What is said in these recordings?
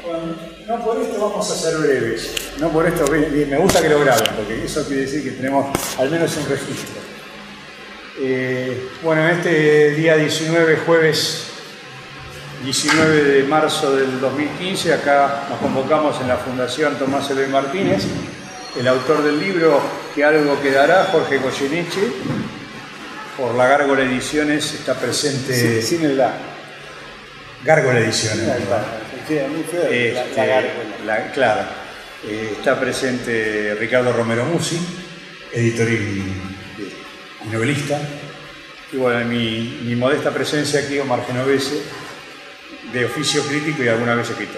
Bueno, no por esto vamos a ser breves. No por esto, me gusta que lo graben, porque eso quiere decir que tenemos al menos un registro. Bueno, en este día 19, jueves 19 de marzo del 2015, acá nos convocamos en la Fundación Tomás Eloy Martínez. El autor del libro Que algo quedará, Jorge Goyeneche, por la Gárgola Ediciones, está presente. Sí, sin el la. Gárgola Ediciones. Muy feo, la Gárgola. Claro. Está presente Ricardo Romero Musi, editor y novelista. Y bueno, mi modesta presencia aquí, Omar Genovese, de oficio crítico y alguna vez escritor.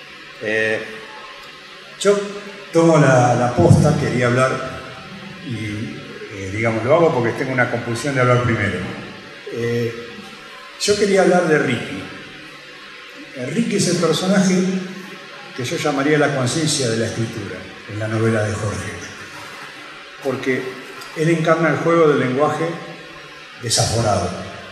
Yo tomo la posta, quería hablar y digamos lo hago porque tengo una compulsión de hablar primero. Yo quería hablar de Ricky. Ricky es el personaje que yo llamaría la conciencia de la escritura en la novela de Jorge, porque él encarna el juego del lenguaje desaforado.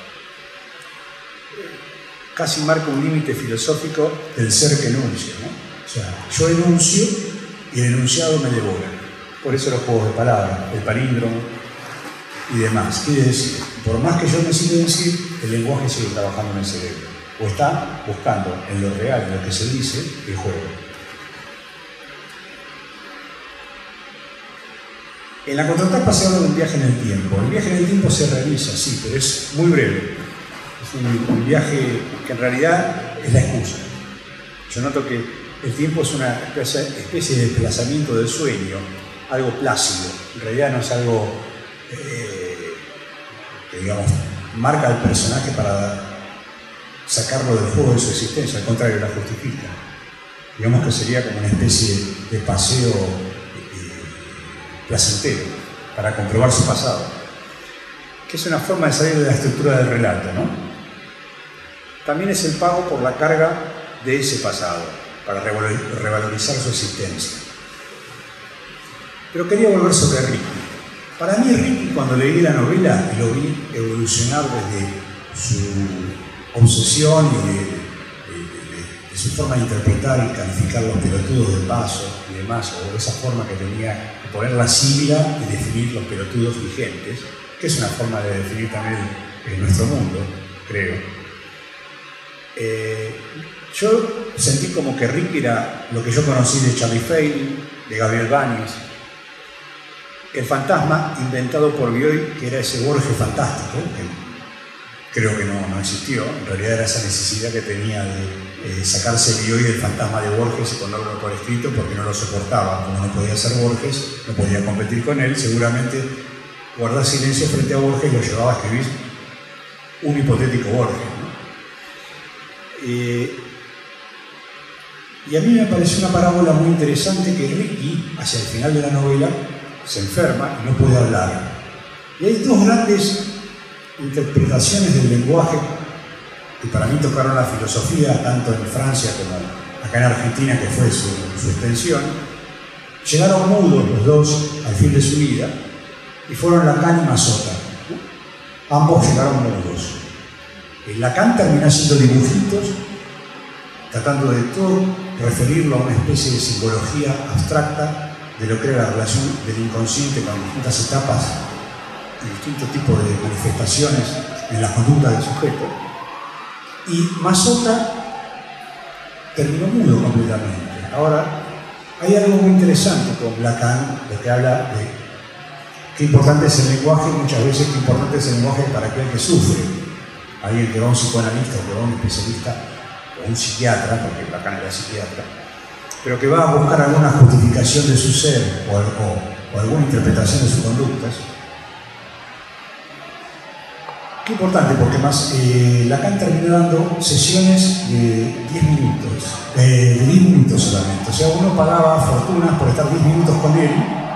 Casi marca un límite filosófico del ser que enuncia, ¿no? O sea, yo enuncio y el enunciado me devora. Por eso los juegos de palabras, el palíndromo y demás. Quiere decir, por más que yo me silencie, el lenguaje sigue trabajando en el cerebro. O está buscando en lo real, en lo que se dice, el juego. En la contratapa se habla de un viaje en el tiempo. El viaje en el tiempo se realiza, sí, pero es muy breve. Es un viaje que en realidad es la excusa. Yo noto que el tiempo es una especie de desplazamiento del sueño, algo plácido. En realidad no es algo que, digamos, marca al personaje para sacarlo del juego de su existencia, al contrario, la justifica. Digamos que sería como una especie de paseo placentero para comprobar su pasado, que es una forma de salir de la estructura del relato, ¿no? También es el pago por la carga de ese pasado, para revalorizar su existencia. Pero quería volver sobre Ricky. Para mí Ricky, cuando leí la novela, lo vi evolucionar desde su obsesión y de su forma de interpretar y calificar los pelotudos del paso y demás, o esa forma que tenía de poner la sigla y definir los pelotudos vigentes, que es una forma de definir también nuestro mundo, creo. Yo sentí como que Ricky era lo que yo conocí de Charlie Fein, de Gabriel Báñez, el fantasma inventado por Bioy, que era ese Borges fantástico, que creo que no existió. En realidad era esa necesidad que tenía de sacarse Bioy del fantasma de Borges y ponerlo por escrito porque no lo soportaba. Como no podía ser Borges, no podía competir con él, seguramente guardar silencio frente a Borges lo llevaba a escribir un hipotético Borges, ¿no? Y a mí me pareció una parábola muy interesante que Ricky, hacia el final de la novela, se enferma y no puede hablar. Y hay dos grandes interpretaciones del lenguaje que para mí tocaron la filosofía, tanto en Francia como acá en Argentina, que fue su extensión. Llegaron mudos los dos al fin de su vida y fueron Lacan y Mazota. Ambos llegaron mudos. Lacan terminó haciendo dibujitos, tratando de todo referirlo a una especie de simbología abstracta de lo que era la relación del inconsciente con distintas etapas y distintos tipos de manifestaciones en la conducta del sujeto. Y Mazota terminó mudo completamente. Ahora, hay algo muy interesante con Lacan, lo que habla de qué importante es el lenguaje, y muchas veces qué importante es el lenguaje para aquel que sufre. Alguien que va a un psicoanalista o que va a un especialista o un psiquiatra, porque Lacan era psiquiatra, pero que va a buscar alguna justificación de su ser o alguna interpretación de sus conductas. Qué importante, porque más Lacan terminó dando sesiones de 10 minutos, de 10 minutos solamente. O sea, uno pagaba fortunas por estar 10 minutos con él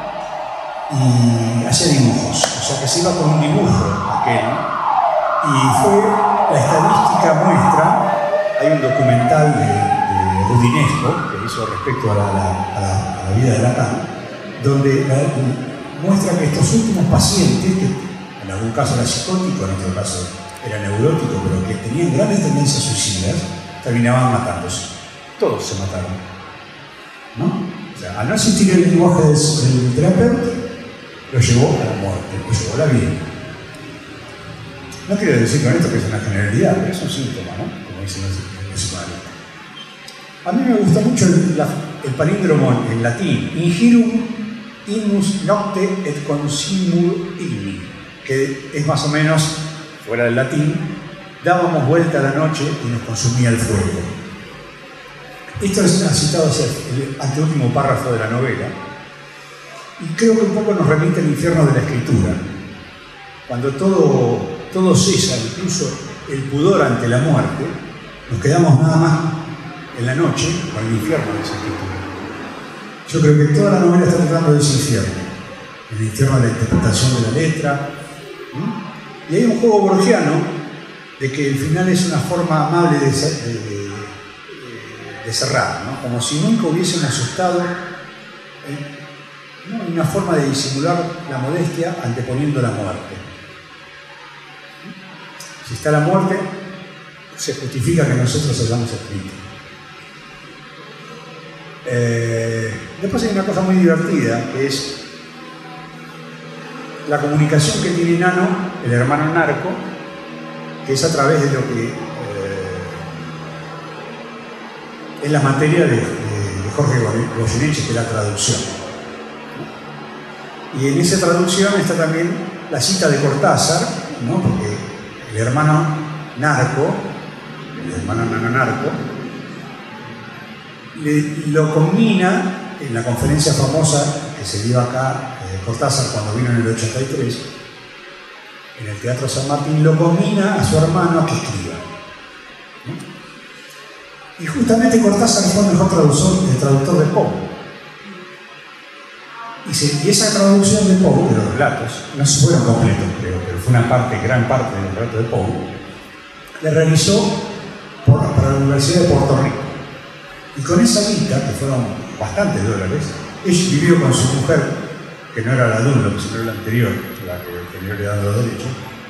y hacía dibujos. O sea, que se iba con un dibujo aquel. Y fue la estadística muestra, hay un documental de Rudinesco que hizo respecto a la vida de Lacan, donde muestra que estos últimos pacientes, que en algún caso era psicótico, en otro caso era neurótico, pero que tenían grandes tendencias suicidas, terminaban matándose. todos se mataron, ¿no? O sea, al no existir el lenguaje del terapeuta, lo llevó a la muerte, lo llevó a la vida. No quiero decir con esto que es una generalidad, pero es un síntoma, ¿no? Como dicen los psicoanalistas. A mí me gusta mucho el palíndromo en latín, ingirum inus nocte et consumur igni, que es más o menos, fuera del latín, dábamos vuelta a la noche y nos consumía el fuego. Esto ha citado hacia el anteúltimo párrafo de la novela, y creo que un poco nos remite al infierno de la escritura, cuando todo cesa, incluso el pudor ante la muerte, nos quedamos nada más en la noche con el infierno de esa escritura. Yo creo que toda la novela está tratando de ese infierno, el infierno de la interpretación de la letra, ¿no? Y hay un juego borgiano de que el final es una forma amable de cerrar, ¿no? Como si nunca hubiésemos estado, ¿no? Una forma de disimular la modestia anteponiendo la muerte. Si está la muerte, se justifica que nosotros hayamos escrito. Después hay una cosa muy divertida, que es la comunicación que tiene Nano, el hermano Narco, que es a través de lo que es la materia de Jorge Goyeneche, que es la traducción. Y en esa traducción está también la cita de Cortázar, ¿no? Porque el hermano Narco, el hermano Nano Narco, lo combina en la conferencia famosa que se dio acá, Cortázar cuando vino en el 83, en el Teatro San Martín, lo combina a su hermano a que escriba, ¿no? Y justamente Cortázar fue el mejor traductor de Poe. Y esa traducción de Poe, de los relatos, no se fueron completos, creo, pero fue una parte, gran parte del relato de Poe, la realizó para la Universidad de Puerto Rico. Y con esa guita, que fueron bastantes dólares, él vivió con su mujer, que no era la Dunlop, sino la anterior, la que terminó le dando los derechos.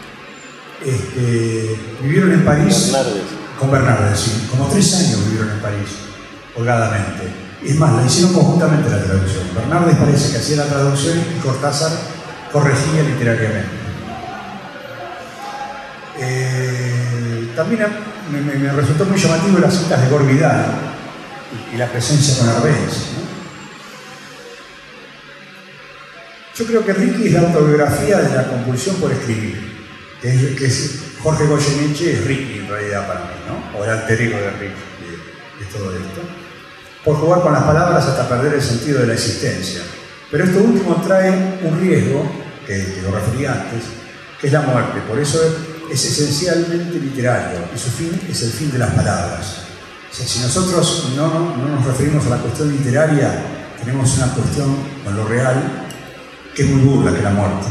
Vivieron en París con Bernardes, sí, como 3 años vivieron en París, holgadamente. Es más, la hicieron conjuntamente la traducción. Bernardes parece que hacía la traducción y Cortázar corregía literariamente. También me resultó muy llamativo las citas de Gore Vidal y la presencia con Arbenz, ¿no? Yo creo que Ricky es la autobiografía de la compulsión por escribir, que es Jorge Goyeneche, es Ricky en realidad para mí, ¿no? O el alter ego de Ricky, de todo esto, por jugar con las palabras hasta perder el sentido de la existencia. Pero esto último trae un riesgo, que lo referí antes, que es la muerte. Por eso es esencialmente literario, y su fin es el fin de las palabras. O sea, si nosotros no nos referimos a la cuestión literaria, tenemos una cuestión con lo real que es muy burla, que la muerte.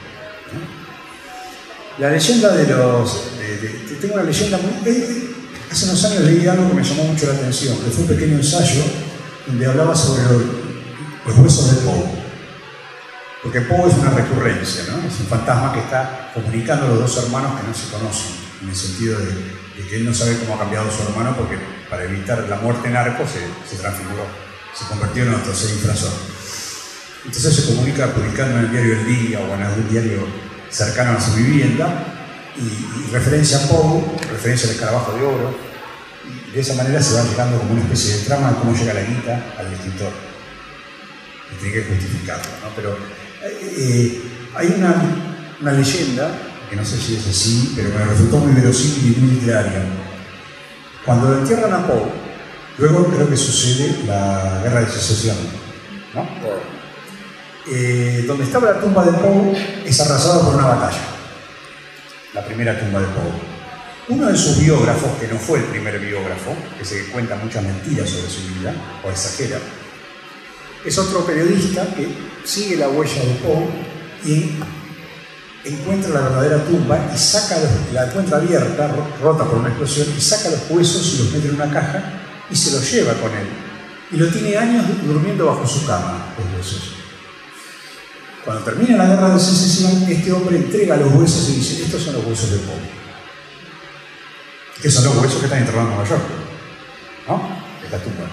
La leyenda tengo una leyenda muy... Hace unos años leí algo que me llamó mucho la atención, que fue un pequeño ensayo donde hablaba sobre los huesos de Poe. Porque Poe es una recurrencia, ¿no? Es un fantasma que está comunicando a los dos hermanos que no se conocen, en el sentido de que él no sabe cómo ha cambiado su hermano, porque para evitar la muerte en Narco se transfiguró, se convirtió en otro, se disfrazó. Entonces se comunica publicando en el diario El Día o en algún diario cercano a su vivienda, y referencia a Poe, referencia al escarabajo de oro, y de esa manera se va llegando como una especie de trama de cómo llega la guita al escritor. Y tiene que justificarlo, ¿no? Pero hay una leyenda, que no sé si es así, pero me resultó muy verosímil y muy literaria. Cuando entierran a Poe, luego creo que sucede la Guerra de Secesión, ¿no? Donde estaba la tumba de Poe es arrasada por una batalla. La primera tumba de Poe. Uno de sus biógrafos, que no fue el primer biógrafo, que se cuenta muchas mentiras sobre su vida, o exagera, es otro periodista que sigue la huella de Poe y encuentra la verdadera tumba y la encuentra abierta, rota por una explosión, y saca los huesos y los mete en una caja y se los lleva con él. Y lo tiene años durmiendo bajo su cama, los huesos. Cuando termina la Guerra de Secesión, este hombre entrega los huesos y dice: estos son los huesos de Poe. Que son los huesos que están enterrados en Nueva York, ¿no? esta tumba.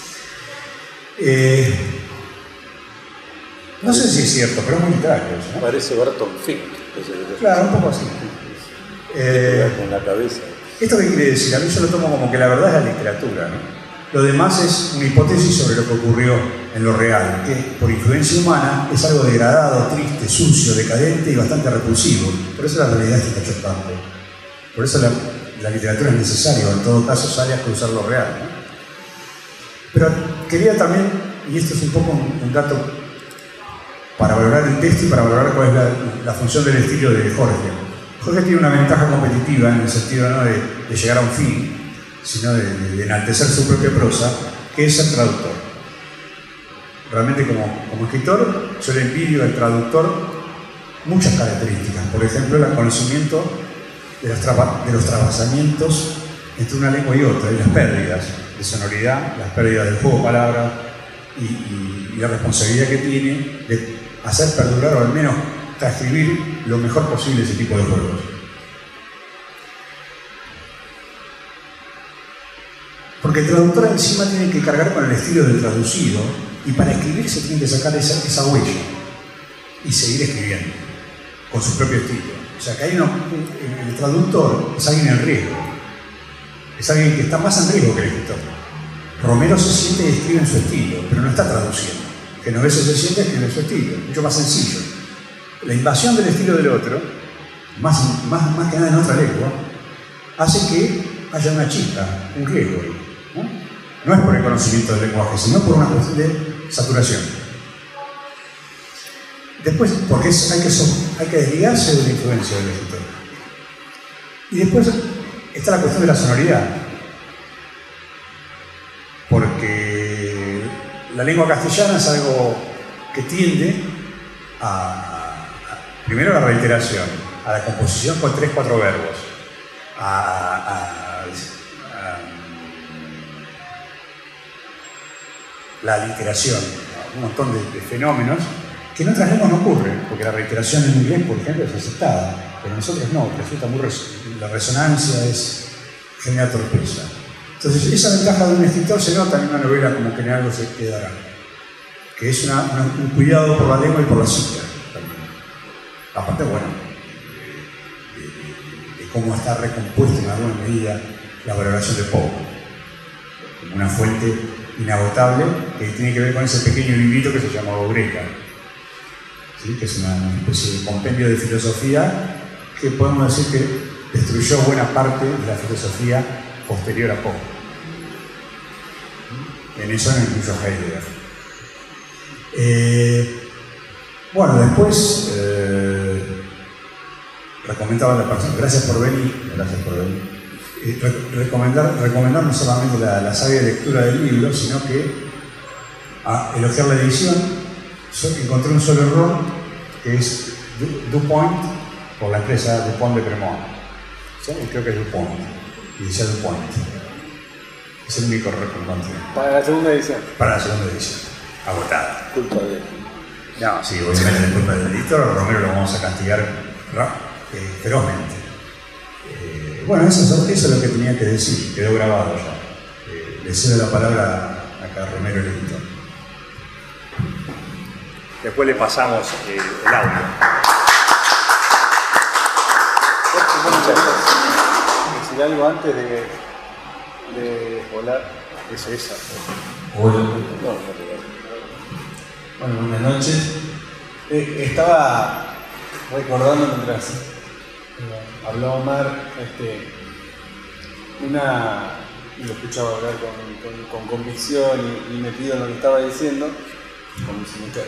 No sé si es cierto, pero es muy literario, ¿no? Parece Barton Fink. Claro, un poco así. Con la cabeza. ¿Esto qué quiere decir? A mí yo lo tomo como que la verdad es la literatura, ¿no? Lo demás es una hipótesis sobre lo que ocurrió en lo real, que por influencia humana es algo degradado, triste, sucio, decadente y bastante repulsivo. Por eso la realidad está chocante. Por eso la literatura es necesaria, o en todo caso sale a cruzar lo real, ¿no? Pero quería también, y esto es un poco un dato para valorar el texto y para valorar cuál es la función del estilo de Jorge. Jorge tiene una ventaja competitiva en el sentido no de llegar a un fin, sino de enaltecer su propia prosa, que es ser traductor. Realmente como escritor yo le envidio al traductor muchas características. Por ejemplo, el conocimiento de los trabasamientos entre una lengua y otra, y las pérdidas de sonoridad, las pérdidas del juego de palabras y la responsabilidad que tiene de hacer perdurar o al menos transcribir lo mejor posible ese tipo de juegos. Porque el traductor encima tiene que cargar con el estilo del traducido y para escribir se tiene que sacar esa huella y seguir escribiendo con su propio estilo. O sea que el traductor es alguien en riesgo, es alguien que está más en riesgo que el escritor. Romero se siente y escribe en su estilo, pero no está traduciendo. Genovese se siente y escribe en su estilo, mucho más sencillo. La invasión del estilo del otro, más que nada en otra lengua, hace que haya una chispa, un riesgo ahí. No es por el conocimiento del lenguaje, sino por una cuestión de saturación. Después, porque hay que desligarse de la influencia del escritor. Y después está la cuestión de la sonoridad. Porque la lengua castellana es algo que tiende primero a la reiteración, a la composición con 3-4 verbos, la aliteración, un montón de fenómenos que en otras lenguas no ocurren, porque la reiteración en inglés, por ejemplo, es aceptada, pero nosotros no, resulta la resonancia genera torpeza. Entonces, esa ventaja de un escritor se nota en una novela como que en algo se quedará, que es un cuidado por la lengua y por la psique también. Aparte, bueno, de cómo está recompuesta en alguna medida la valoración de Poe, como una fuente inagotable que tiene que ver con ese pequeño librito que se llama Greca, ¿sí? Que es una especie de compendio de filosofía que podemos decir que destruyó buena parte de la filosofía posterior a Poe. En eso no incluyo Heidegger. Bueno, después recomendaba a la persona, gracias por venir. Recomendar no solamente la sabia lectura del libro, sino que elogiar la edición. Yo encontré un solo error, que es DuPont, por la empresa DuPont de Cremona. ¿Sí? Creo que es DuPont, y decía DuPont. Es el único error que encontré. Para la segunda edición. Para la segunda edición. Agotada. Culpa de él. No, sí, obviamente es culpa del editor. A Romero lo vamos a castigar ferozmente. Bueno, eso es lo que tenía que decir, quedó grabado ya. Le cedo la palabra a Romero, el editor. Después le pasamos el audio. Decir algo antes de volar. Es esa. Hola. No. Bueno, buenas noches. Estaba recordando mientras hablaba Omar, lo escuchaba hablar con convicción y metido en lo que estaba diciendo, como si me cae.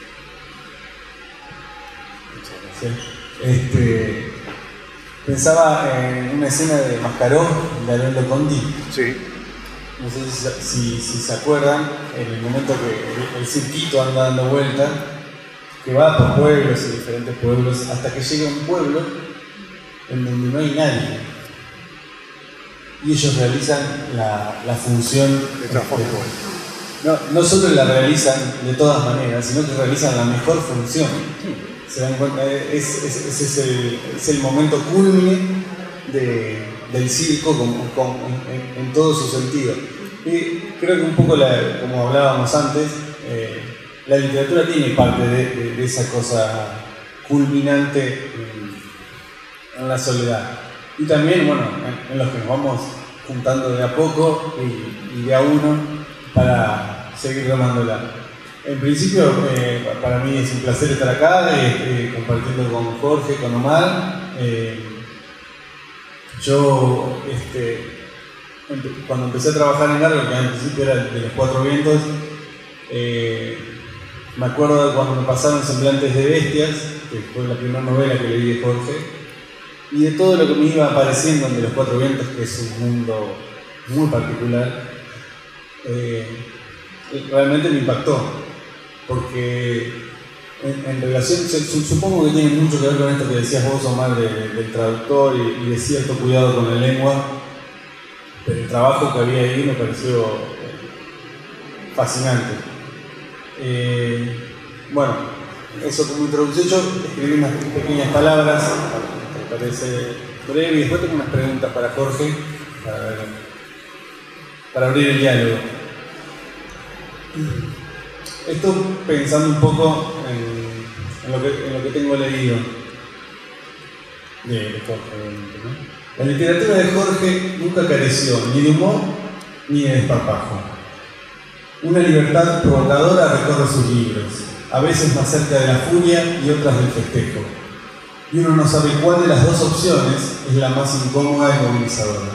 Muchas gracias. Pensaba en una escena de Mascarón de Alonso Conti. Sí. No sé si se acuerdan, en el momento que el cirquito anda dando vueltas, que va por pueblos y diferentes pueblos, hasta que llega a un pueblo en donde no hay nadie. Y ellos realizan la función de transporte. No solo la realizan de todas maneras, sino que realizan la mejor función. Se dan cuenta, ese es el momento culmine del circo en todo su sentido. Y creo que un poco, como hablábamos antes, la literatura tiene parte de esa cosa culminante en la soledad. Y también, bueno, en los que nos vamos juntando de a poco y de a uno para seguir remándola. En principio, para mí es un placer estar acá, compartiendo con Jorge, con Omar. Yo, cuando empecé a trabajar en algo que al principio era de los Cuatro Vientos, me acuerdo de cuando me pasaron Semblantes de Bestias, que fue la primera novela que leí de Jorge, y de todo lo que me iba apareciendo en De los Cuatro Vientos, que es un mundo muy particular, realmente me impactó, porque en relación, supongo que tiene mucho que ver con esto que decías vos, Omar, del traductor y de cierto cuidado con la lengua, pero el trabajo que había ahí me pareció fascinante. Bueno, eso como introducción. Yo escribí unas pequeñas palabras, me parece breve, y después tengo unas preguntas para Jorge, para abrir el diálogo. Esto pensando un poco en lo que tengo leído de Jorge, ¿no? La literatura de Jorge nunca careció ni de humor ni de desparpajo. Una libertad provocadora recorre sus libros, a veces más cerca de la furia y otras del festejo. Y uno no sabe cuál de las dos opciones es la más incómoda y movilizadora.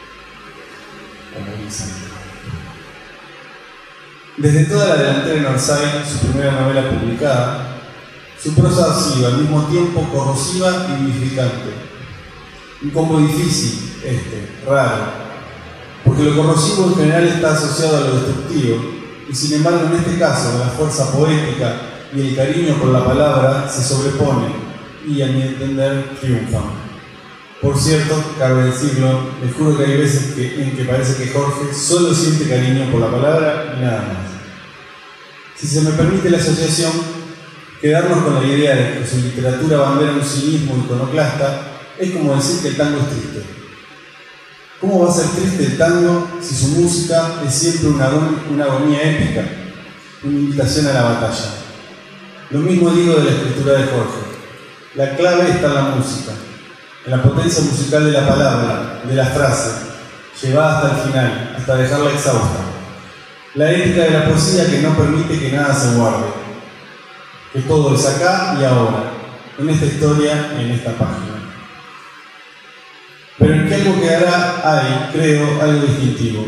Desde toda la delantera en Orsay, su primera novela publicada, su prosa ha sido al mismo tiempo corrosiva y vivificante. Un combo difícil, raro, porque lo corrosivo en general está asociado a lo destructivo, y sin embargo en este caso la fuerza poética y el cariño por la palabra se sobreponen y a mi entender triunfan. Por cierto, cabe decirlo, les juro que hay veces en que parece que Jorge solo siente cariño por la palabra y nada más. Si se me permite la asociación, quedarnos con la idea de que su literatura bandera un cinismo iconoclasta es como decir que el tango es triste. ¿Cómo va a ser triste el tango si su música es siempre una agonía épica, una invitación a la batalla? Lo mismo digo de la escritura de Jorge. La clave está en la música, en la potencia musical de la palabra, de la frase, llevada hasta el final, hasta dejarla exhausta. La ética de la poesía que no permite que nada se guarde, que todo es acá y ahora, en esta historia, en esta página. Pero en que algo quedará hay, creo, algo distintivo.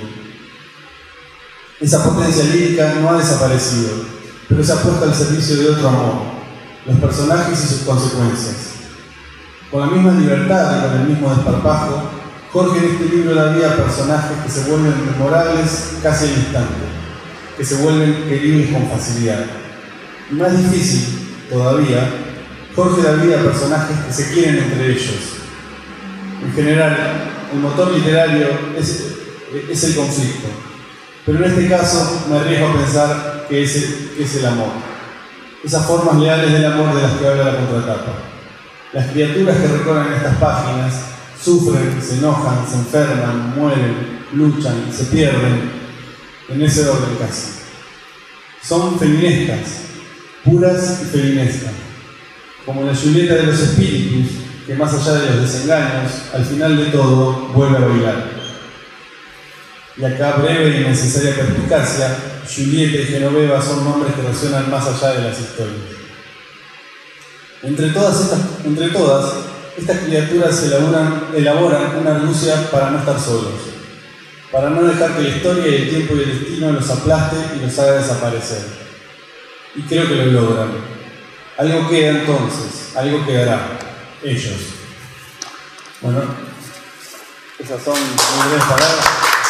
Esa potencia lírica no ha desaparecido, pero se ha puesto al servicio de otro amor, los personajes y sus consecuencias. Con la misma libertad y con el mismo desparpajo, Jorge en este libro da vida a personajes que se vuelven memorables casi al instante, que se vuelven queribles con facilidad. Y más difícil, todavía, Jorge da vida a personajes que se quieren entre ellos. En general, el motor literario es el conflicto, pero en este caso me arriesgo a pensar que es el amor. Esas formas leales del amor de las que habla la contratapa. Las criaturas que recorren estas páginas sufren, se enojan, se enferman, mueren, luchan, se pierden, en ese orden casi. Son feminescas, puras y felinescas, como la Julieta de los espíritus, que más allá de los desengaños, al final de todo, vuelve a bailar. Y acá, breve y necesaria perspicacia, Julieta y Genoveva son nombres que resuenan más allá de las historias. Entre todas, estas criaturas elaboran una argucia para no estar solos, para no dejar que la historia y el tiempo y el destino los aplaste y los haga desaparecer. Y creo que lo logran. Algo queda entonces, algo quedará. Ellos. Bueno, esas son muy breves palabras.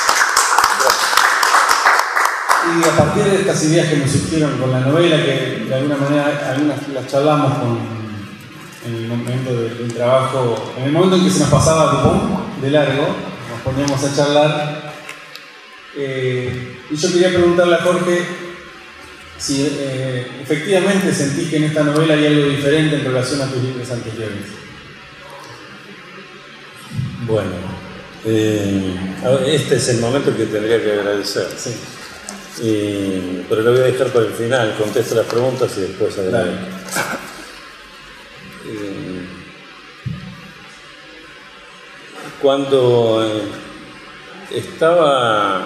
Y a partir de estas ideas que nos surgieron con la novela, que de alguna manera algunas las charlamos en el momento del trabajo, en el momento en que se nos pasaba de largo, nos poníamos a charlar. Y yo quería preguntarle a Jorge si efectivamente sentís que en esta novela hay algo diferente en relación a tus libros anteriores. Bueno, Este es el momento que tendría que agradecer. Sí. Pero lo voy a dejar para el final, contesto las preguntas y después agradezco. Cuando estaba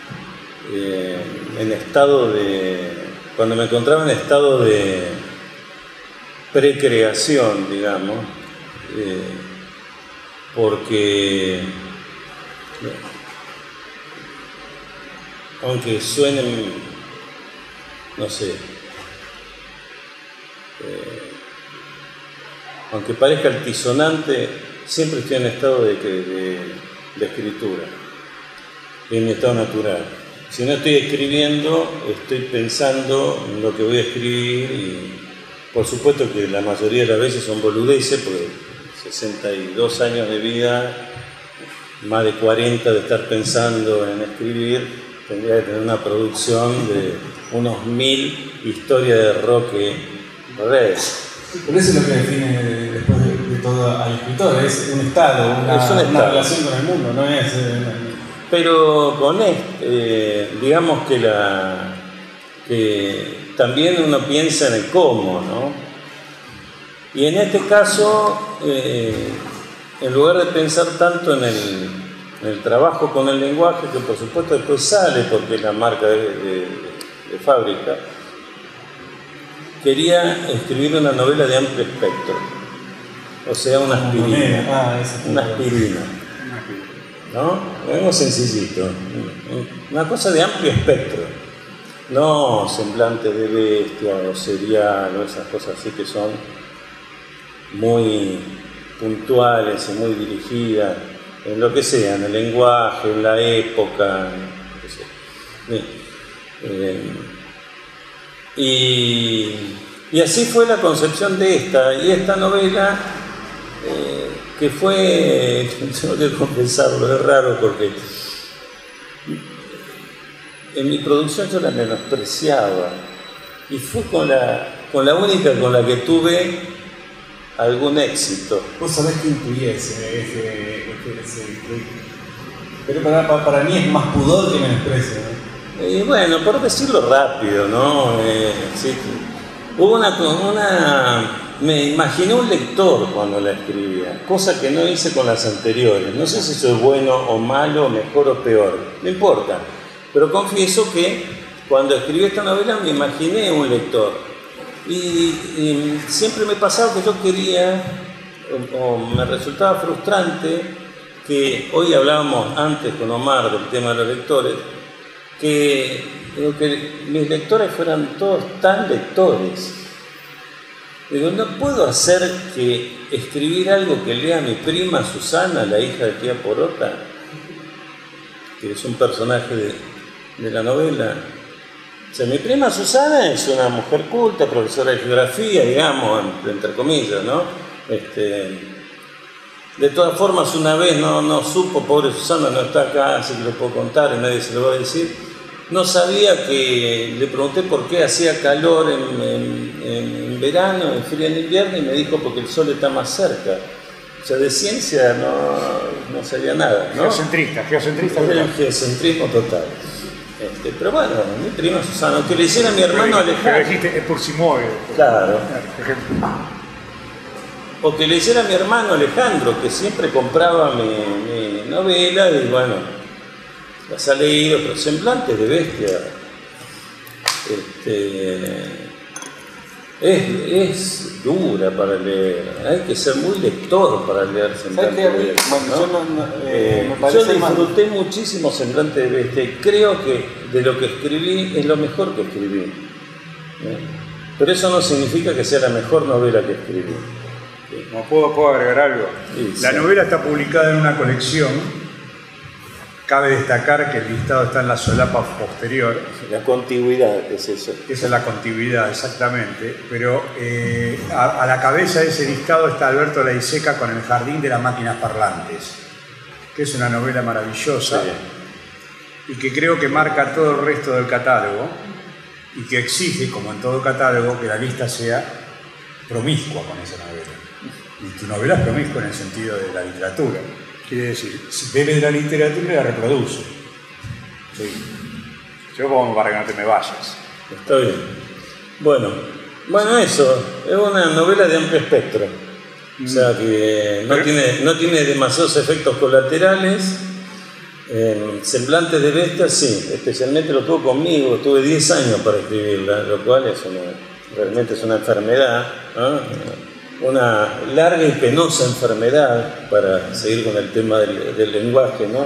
en estado de... Cuando me encontraba en estado de precreación, digamos, porque aunque suenen, no sé, aunque parezca altisonante, siempre estoy en estado de escritura, en mi estado natural. Si no estoy escribiendo, estoy pensando en lo que voy a escribir y por supuesto que la mayoría de las veces son boludeces, porque 62 años de vida, más de 40 de estar pensando en escribir, tendría que tener una producción de unos 1000 historias de Roque Reyes. Pero eso es lo que define después de todo al escritor, es un estado, una relación con el mundo, no es... Pero con digamos que también uno piensa en el cómo, ¿no? Y en este caso, en lugar de pensar tanto en el trabajo con el lenguaje, que por supuesto después sale porque es la marca de fábrica, quería escribir una novela de amplio espectro, o sea, una aspirina. Una aspirina. ¿No? Algo sencillito. Una cosa de amplio espectro. No semblantes de bestia o serial o esas cosas así que son muy puntuales y muy dirigidas en lo que sea, en el lenguaje, en la época, no sé. Y así fue la concepción de esta. Y esta novela, que fue, tengo que confesarlo, es raro porque en mi producción yo la menospreciaba y fue con la única con la que tuve algún éxito. Vos sabés que intuí pero para mí es más pudor que menosprecio, ¿no? Bueno, por decirlo rápido, ¿no? Sí, hubo me imaginé un lector cuando la escribía, cosa que no hice con las anteriores. No sé si eso es bueno o malo, mejor o peor, no importa. Pero confieso que cuando escribí esta novela me imaginé un lector. Y siempre me pasaba que yo quería, o me resultaba frustrante, que hoy hablábamos antes con Omar del tema de los lectores, que mis lectores fueran todos tan lectores. Digo, no puedo hacer que escribir algo que lea mi prima Susana, la hija de tía Porota, que es un personaje de la novela. O sea, mi prima Susana es una mujer culta, profesora de geografía, digamos, entre comillas, ¿no? De todas formas, una vez no supo, pobre Susana, no está acá, así que lo puedo contar y nadie se lo va a decir. No sabía que, le pregunté por qué hacía calor en verano, en frío en invierno, y me dijo porque el sol está más cerca. O sea, de ciencia no sabía nada, ¿no? Geocentrista. El geocentrismo total. Pero bueno, mi prima Susana, aunque le hiciera a mi hermano Alejandro. Pero dijiste, es por Simone. Claro. O que le hiciera a mi hermano Alejandro, que siempre compraba mi novela, y bueno, las ha leído, pero Semblantes de bestia. Es dura para leer, hay que ser muy lector para leer Semblantes de bestia. Bueno, ¿no? Yo disfruté muchísimo Semblantes de bestia y creo que de lo que escribí es lo mejor que escribí, ¿no? Pero eso no significa que sea la mejor novela que escribí. ¿No puedo agregar algo? Sí, la novela está publicada en una colección. Cabe destacar que el listado está en la solapa posterior. La contigüidad, es eso. Esa es la contigüidad, exactamente. Pero a la cabeza de ese listado está Alberto Laiseca con El jardín de las máquinas parlantes, que es una novela maravillosa, sí, y que creo que marca todo el resto del catálogo y que exige, como en todo catálogo, que la lista sea promiscua con esa novela. Y tu novela es promiscua en el sentido de la literatura. Quiere decir, bebe de la literatura y la reproduce. Sí. Yo como para que no te me vayas. Está bien. Bueno, eso, es una novela de amplio espectro. O sea que no tiene demasiados efectos colaterales. Semblantes de Bestia, sí, especialmente lo tuvo conmigo, tuve 10 años para escribirla, lo cual realmente es una enfermedad, ¿no? Una larga y penosa enfermedad, para seguir con el tema del lenguaje, ¿no?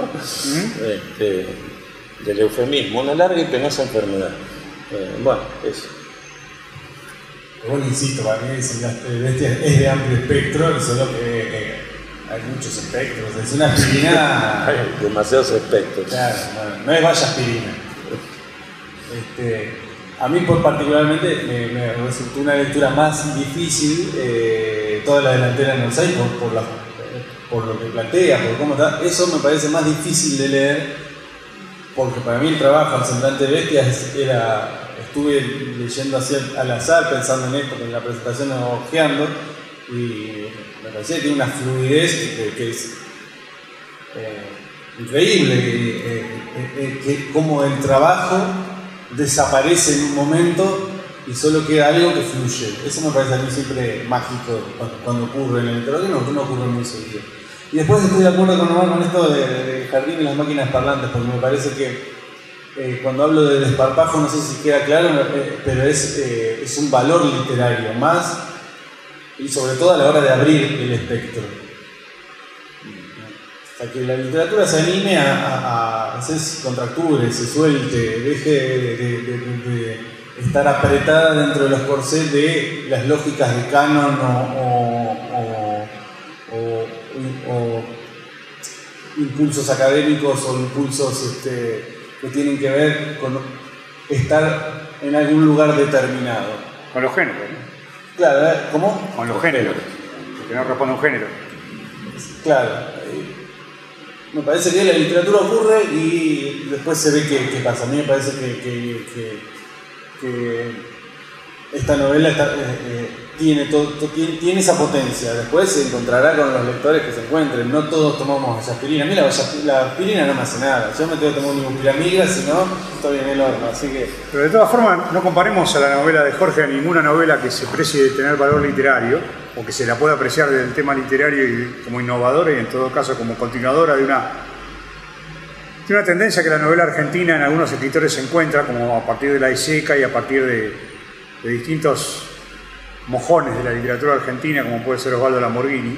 Del eufemismo, una larga y penosa enfermedad. Bueno, eso. Bueno, insisto, para mí Semblantes de Bestia es de amplio espectro, solo que hay muchos espectros. Es una aspirina. Hay demasiados espectros. Claro, no es vaya aspirina. A mí particularmente me resultó una lectura más difícil toda la delantera en Orsay por lo que plantea, por cómo está. Eso me parece más difícil de leer, porque para mí el trabajo en Semblante de Bestia estuve leyendo así al azar, pensando en esto, en la presentación ojeando, y me parecía que tiene una fluidez que es increíble, que como el trabajo desaparece en un momento y solo queda algo que fluye. Eso me parece a mí siempre mágico cuando ocurre en el literario, no ocurre muy seguido. Y después estoy de acuerdo con Omar con esto de Jardín y las máquinas parlantes, porque me parece que cuando hablo de desparpajo, no sé si queda claro, pero es un valor literario más, y sobre todo a la hora de abrir el espectro. O sea, que la literatura se anime a hacer contracturas, se suelte, deje de estar apretada dentro de los corsés de las lógicas de canon o impulsos académicos o impulsos que tienen que ver con estar en algún lugar determinado. Con los géneros, ¿no? Claro, ¿cómo? Con los géneros. Que no responde a un género. Claro. Me parece que la literatura ocurre y después se ve qué pasa. A mí me parece que esta novela tiene esa potencia. Después se encontrará con los lectores que se encuentren. No todos tomamos aspirina. A mí la aspirina no me hace nada. Yo me tengo que tomar ningún piramiga, si no, estoy en el horno. Así que... Pero de todas formas, no comparemos a la novela de Jorge a ninguna novela que se precie de tener valor literario, o que se la pueda apreciar del tema literario y como innovadora, y en todo caso como continuadora de una tendencia que la novela argentina en algunos escritores se encuentra, como a partir de la Iseca y a partir de distintos mojones de la literatura argentina, como puede ser Osvaldo Lamborghini,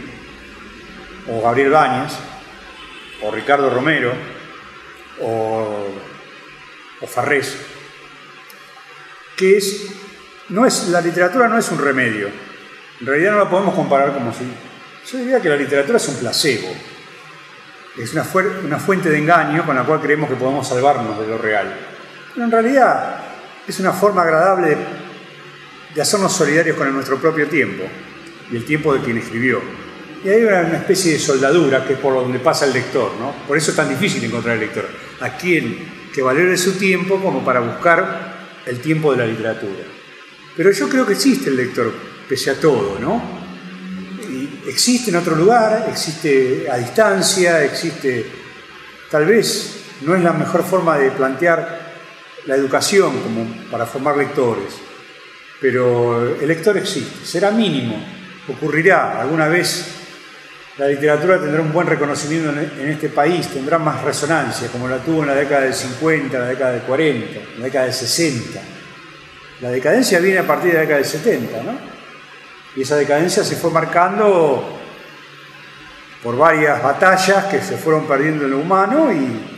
o Gabriel Báñez, o Ricardo Romero, o Farrés, que la literatura no es un remedio. En realidad no la podemos comparar como si... Yo diría que la literatura es un placebo. Es una fuente de engaño con la cual creemos que podemos salvarnos de lo real. Pero en realidad es una forma agradable de hacernos solidarios con nuestro propio tiempo y el tiempo de quien escribió. Y hay una especie de soldadura que es por donde pasa el lector, ¿no? Por eso es tan difícil encontrar el lector. A quien que valore su tiempo como para buscar el tiempo de la literatura. Pero yo creo que existe el lector, pese a todo, ¿no? Y existe en otro lugar, existe a distancia, existe... Tal vez no es la mejor forma de plantear la educación como para formar lectores, pero el lector existe, será mínimo, ocurrirá. Alguna vez la literatura tendrá un buen reconocimiento en este país, tendrá más resonancia, como la tuvo en la década del 50, la década del 40, la década del 60. La decadencia viene a partir de la década del 70, ¿no? Y esa decadencia se fue marcando por varias batallas que se fueron perdiendo en lo humano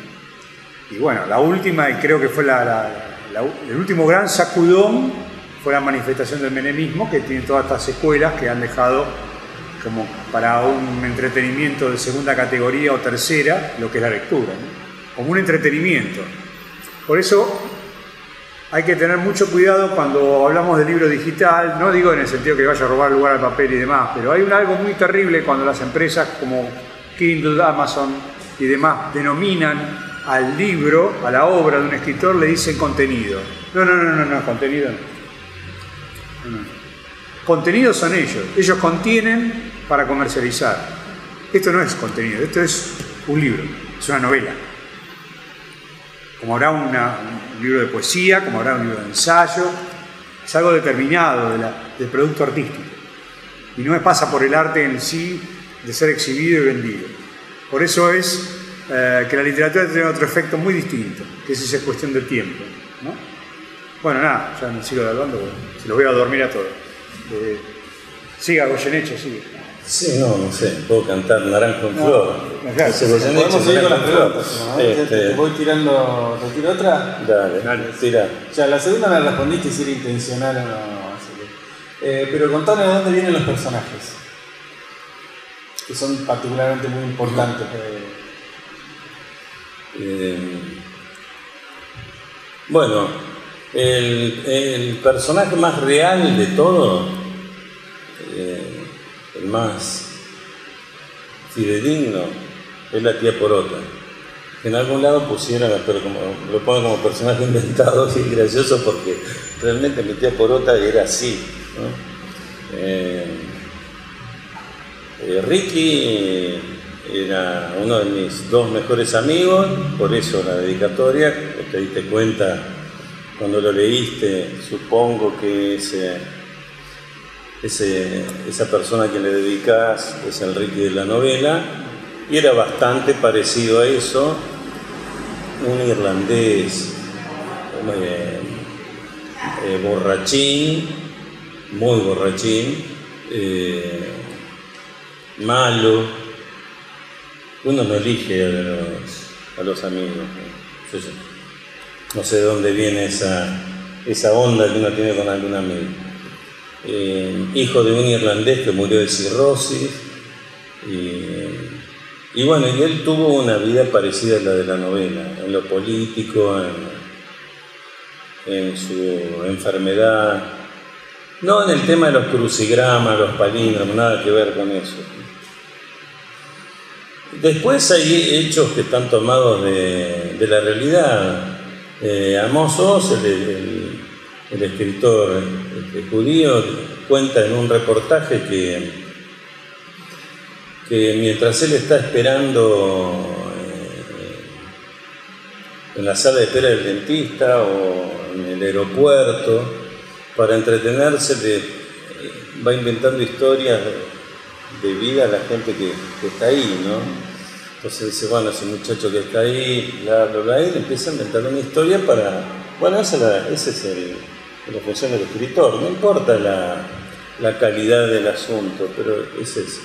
y bueno, la última, y creo que fue el último gran sacudón, fue la manifestación del menemismo, que tiene todas estas secuelas que han dejado como para un entretenimiento de segunda categoría o tercera lo que es la lectura, ¿no? Como un entretenimiento. Por eso hay que tener mucho cuidado cuando hablamos de libro digital, no digo en el sentido que vaya a robar lugar al papel y demás, pero hay algo muy terrible cuando las empresas como Kindle, Amazon y demás denominan al libro, a la obra de un escritor, le dicen contenido. No, contenido no. Contenidos son ellos contienen para comercializar. Esto no es contenido, esto es un libro, es una novela. Como habrá un libro de poesía, como habrá un libro de ensayo, es algo determinado del producto artístico. Y no pasa por el arte en sí de ser exhibido y vendido. Por eso es que la literatura tiene otro efecto muy distinto, que es esa cuestión del tiempo, ¿no? Bueno, nada, ya me sigo hablando, se los voy a dormir a todos. Siga, Goyeneche, sigue. Sí, no sé, puedo cantar Naranjo en Flor. Claro. Podemos seguir con las preguntas, ¿no? Te Te voy tirando, ¿te tiro otra? Dale, tira. Ya, la segunda me respondiste si era intencional o no. Así que, pero contame de dónde vienen los personajes, que son particularmente muy importantes. Bueno, el personaje más real de todo, el más fidedigno, es la tía Porota. En algún lado pusieron, pero como lo ponen como personaje inventado y gracioso porque realmente mi tía Porota era así, ¿no? Ricky era uno de mis dos mejores amigos, por eso la dedicatoria, te diste cuenta cuando lo leíste, supongo que esa persona a quien le dedicas es el Ricky de la novela, y era bastante parecido a eso, un irlandés borrachín, muy borrachín, malo. Uno no elige a los amigos, ¿no? No sé de dónde viene esa onda que uno tiene con algún amigo. Hijo de un irlandés que murió de cirrosis, y bueno, y él tuvo una vida parecida a la de la novela, en lo político, en su enfermedad, no en el tema de los crucigramas, los palíndromos, nada que ver con eso. Después hay hechos que están tomados de la realidad. Amos Oz, el escritor judío, cuenta en un reportaje que mientras él está esperando en la sala de espera del dentista o en el aeropuerto, para entretenerse, va inventando historias de vida a la gente que está ahí, ¿no? Entonces dice, bueno, ese muchacho que está ahí, bla, bla, bla, y le empieza a inventar una historia para... Bueno, esa es la función del escritor, no importa la calidad del asunto, pero es eso.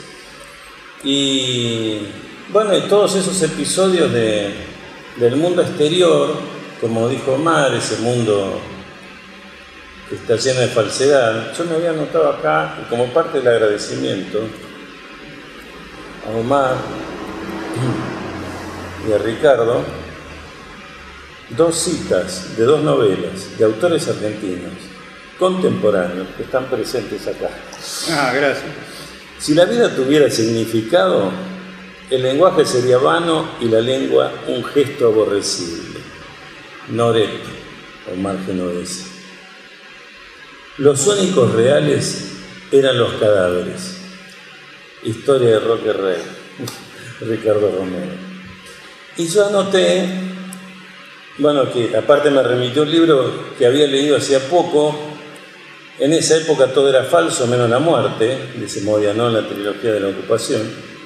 Y bueno, y todos esos episodios del mundo exterior, como dijo Omar, ese mundo que está lleno de falsedad, yo me había anotado acá, y como parte del agradecimiento a Omar y a Ricardo, dos citas de dos novelas de autores argentinos contemporáneos que están presentes acá. Gracias. Si la vida tuviera significado, el lenguaje sería vano y la lengua un gesto aborrecible. Noret, Omar Genovese. Los únicos reales eran los cadáveres. Historia de Roque Rey, Ricardo Romero. Y yo anoté, bueno, que aparte me remitió un libro que había leído hacía poco. En esa época todo era falso, menos la muerte, dice Modiano en la trilogía de la ocupación.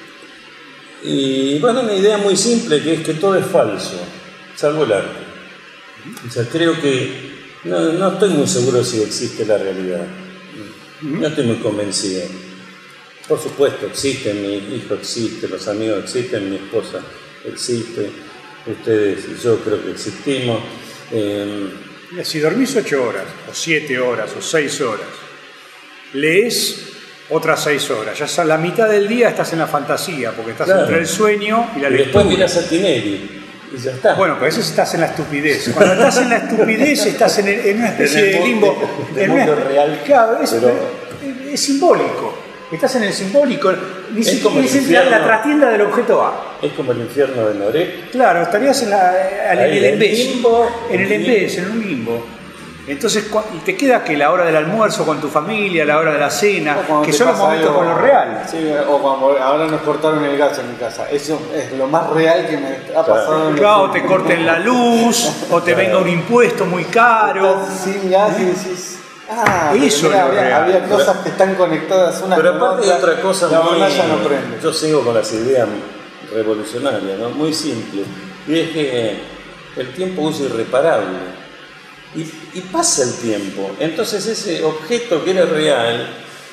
Y bueno, una idea muy simple, que es que todo es falso, salvo el arte. O sea, creo que no estoy muy seguro si existe la realidad. No estoy muy convencido. Por supuesto, existe, mi hijo existe, los amigos existen, mi esposa existe, ustedes y yo creo que existimos. Si dormís 8 horas, o 7 horas, o 6 horas, lees otras 6 horas, ya la mitad del día estás en la fantasía, porque estás entre el sueño y la lectura. Después mirás a Tinelli y ya está. Bueno, pero a veces estás en la estupidez. Cuando estás en la estupidez estás en una especie de limbo. Del mundo real. Claro, es simbólico. Estás en el simbólico, ni siquiera la trastienda del objeto A. Es como el infierno de Noret. Claro, estarías en el embés. Limbo, en el embés, en un limbo. Entonces te queda que la hora del almuerzo con tu familia, la hora de la cena, que son los pasa momentos algo, con lo real. Sí, o cuando ahora nos cortaron el gas en mi casa. Eso es lo más real que me ha pasado. Claro, o te corten la luz, o te venga un impuesto muy caro. Estás sin gas y decís, eso mira, es lo real. había cosas que están conectadas una Pero con aparte de otra cosa la muy... hornalla no prende. Yo sigo con las ideas revolucionarias, ¿no? Muy simple. Y es que el tiempo es irreparable. Y pasa el tiempo. Entonces ese objeto que era real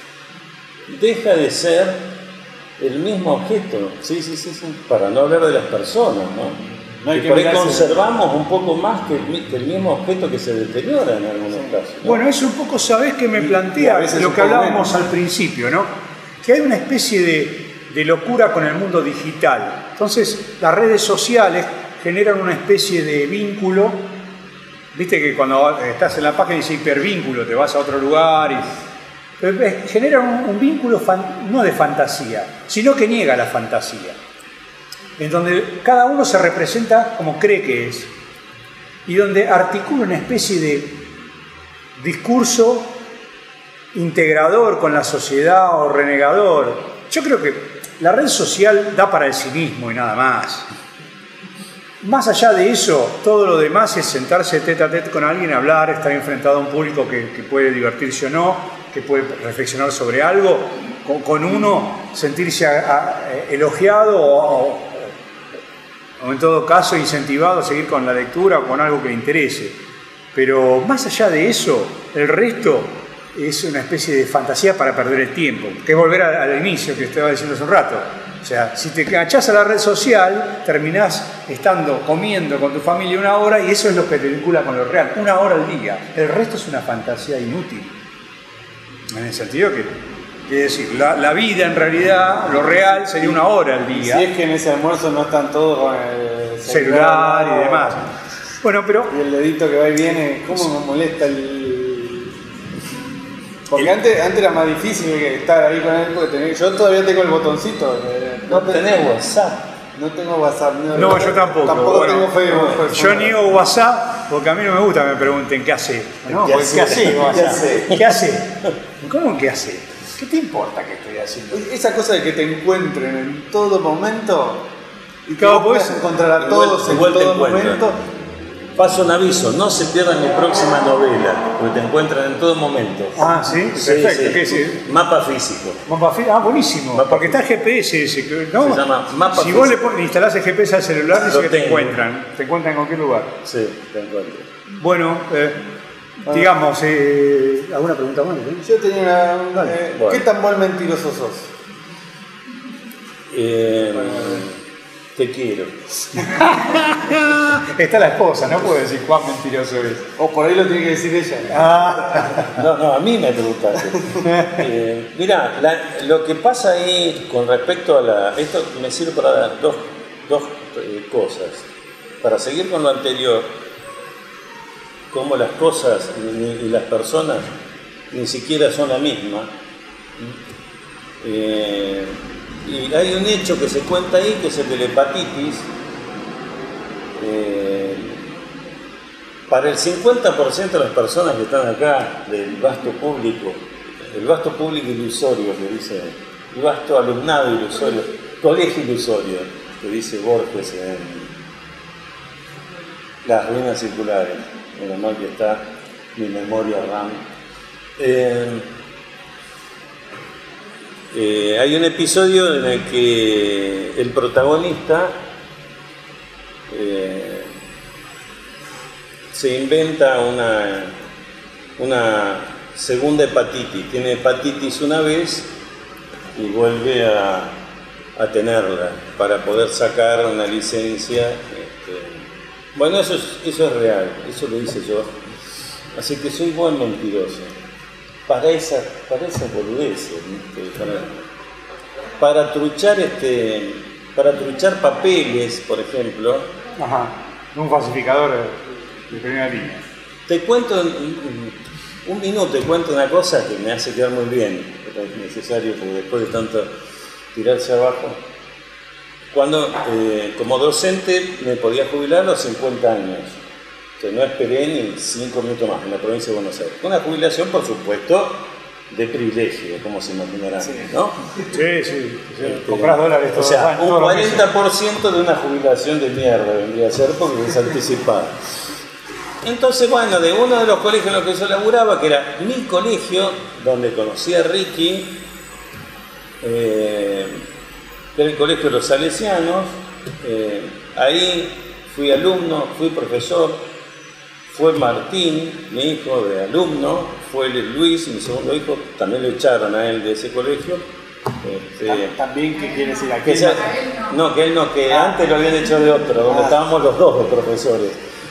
deja de ser el mismo objeto. Sí. Para no hablar de las personas, ¿no? hay Y que por ahí mirarse. conservamos un poco más que el mismo objeto que se deteriora en algunos casos, ¿no? Bueno, eso un poco, ¿sabés que me Y a plantea veces lo un que poco hablábamos menos. al principio, ¿no? Que hay una especie de locura con el mundo digital. Entonces, las redes sociales generan una especie de vínculo. Viste que cuando estás en la página dice hipervínculo, te vas a otro lugar y genera un vínculo no de fantasía, sino que niega la fantasía, en donde cada uno se representa como cree que es y donde articula una especie de discurso integrador con la sociedad o renegador. Yo creo que la red social da para el cinismo y nada más. Más allá de eso, todo lo demás es sentarse tete a tete con alguien, hablar, estar enfrentado a un público que puede divertirse o no, que puede reflexionar sobre algo, con uno sentirse elogiado o en todo caso incentivado a seguir con la lectura o con algo que le interese. Pero más allá de eso, el resto es una especie de fantasía para perder el tiempo, que es volver al inicio que estaba diciendo hace un rato. O sea, si te enganchás a la red social, terminás comiendo con tu familia una hora y eso es lo que te vincula con lo real, una hora al día. El resto es una fantasía inútil. En el sentido que, quiere decir, la vida en realidad, lo real sería una hora al día. Si es que en ese almuerzo no están todos con el celular y demás. Bueno, pero... Y el dedito que va y viene, ¿cómo me molesta Porque antes era más difícil que estar ahí con él, porque yo todavía tengo el botoncito. No tenés WhatsApp. No tengo WhatsApp. No, yo tampoco. Tampoco Bueno, tengo Facebook. yo niego WhatsApp porque a mí no me gusta que me pregunten qué hace. No, ¿Qué ¿qué hace? hace? ¿Qué hace? ¿Cómo que hace? ¿Qué te importa que estoy haciendo? Esa cosa de que te encuentren en todo momento y que Claro, vos puedas pues, encontrar a todos igual en te todo encuentran. momento. Paso un aviso, no se pierdan mi próxima novela, porque te encuentran en todo momento. Ah, sí, perfecto. ¿Qué es? Mapa físico. Buenísimo. Mapa porque está el GPS ese, ¿no? Se llama mapa si vos físico. le instalás el GPS al celular, dice Lo que te tengo. encuentran. Te encuentran en cualquier lugar. Sí, te encuentran. Bueno, digamos, ¿alguna pregunta más? Yo tenía una. Bueno. ¿Qué tan buen mentiroso sos? Te quiero. Está la esposa, no puedo decir cuán mentiroso es. O por ahí lo tiene que decir ella. No, a mí me preguntaste. Mirá, lo que pasa ahí con respecto a esto me sirve para dos cosas. Para seguir con lo anterior, cómo las cosas y las personas ni siquiera son la misma. Y hay un hecho que se cuenta ahí, que es el de la hepatitis. Para el 50% de las personas que están acá del vasto público, el vasto público ilusorio, que dice, el vasto alumnado ilusorio, colegio ilusorio, que dice Borges en Las ruinas circulares, menos mal que está mi memoria RAM. Hay un episodio en el que el protagonista se inventa una segunda hepatitis. Tiene hepatitis una vez y vuelve a tenerla para poder sacar una licencia. Bueno, eso es real, eso lo hice yo. Así que soy buen mentiroso. Para esas boludeces, para truchar papeles, por ejemplo. Ajá, un falsificador de primera línea. Te cuento un minuto, te cuento una cosa que me hace quedar muy bien, pero es necesario porque después de tanto tirarse abajo. Cuando como docente me podía jubilar a los 50 años. Entonces no esperé ni 5 minutos más en la provincia de Buenos Aires. Una jubilación, por supuesto, de privilegio, como se imaginarán, ¿no? Sí. Comprás dólares todos los años. Un 40% de una jubilación de mierda vendría a ser porque es anticipada. Entonces, bueno, de uno de los colegios en los que yo laburaba, que era mi colegio, donde conocí a Ricky, que era el colegio de los Salesianos, ahí fui alumno, fui profesor. Fue Martín, mi hijo de alumno, fue Luis, mi segundo hijo, también lo echaron a él de ese colegio. También, ¿qué quiere decir aquí? Que él no, que antes lo habían hecho de otro, donde estábamos los dos de profesores.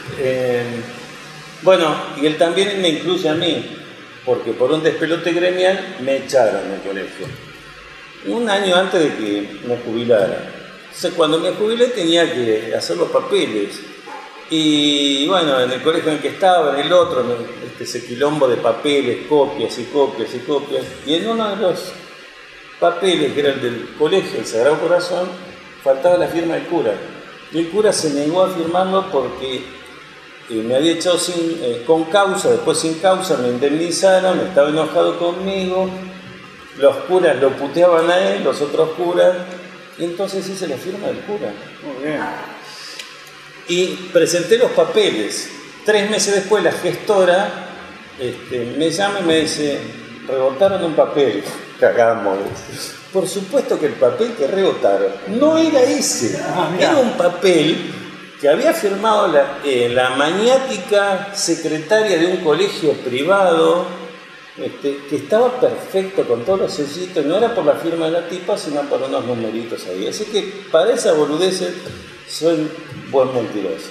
Bueno, y él también me incluye a mí, porque por un despelote gremial me echaron del colegio. Un año antes de que me jubilara. Entonces, cuando me jubilé tenía que hacer los papeles. Y bueno, en el colegio en el que estaba, en el otro, ese quilombo de papeles, copias y copias y copias. Y en uno de los papeles, que era el del colegio, el Sagrado Corazón, faltaba la firma del cura. Y el cura se negó a firmarlo porque me había echado con causa, después sin causa, me indemnizaron, estaba enojado conmigo. Los curas lo puteaban a él, los otros curas. Y entonces hice la firma del cura. Muy bien. Y presenté los papeles. 3 meses después la gestora me llama y me dice, rebotaron un papel. Cagamos. Por supuesto que el papel que rebotaron no era ese. Era un papel que había firmado la maniática secretaria de un colegio privado, que estaba perfecto con todos los sellitos. No era por la firma de la tipa, sino por unos numeritos ahí. Así que para esa boludez soy buen mentiroso.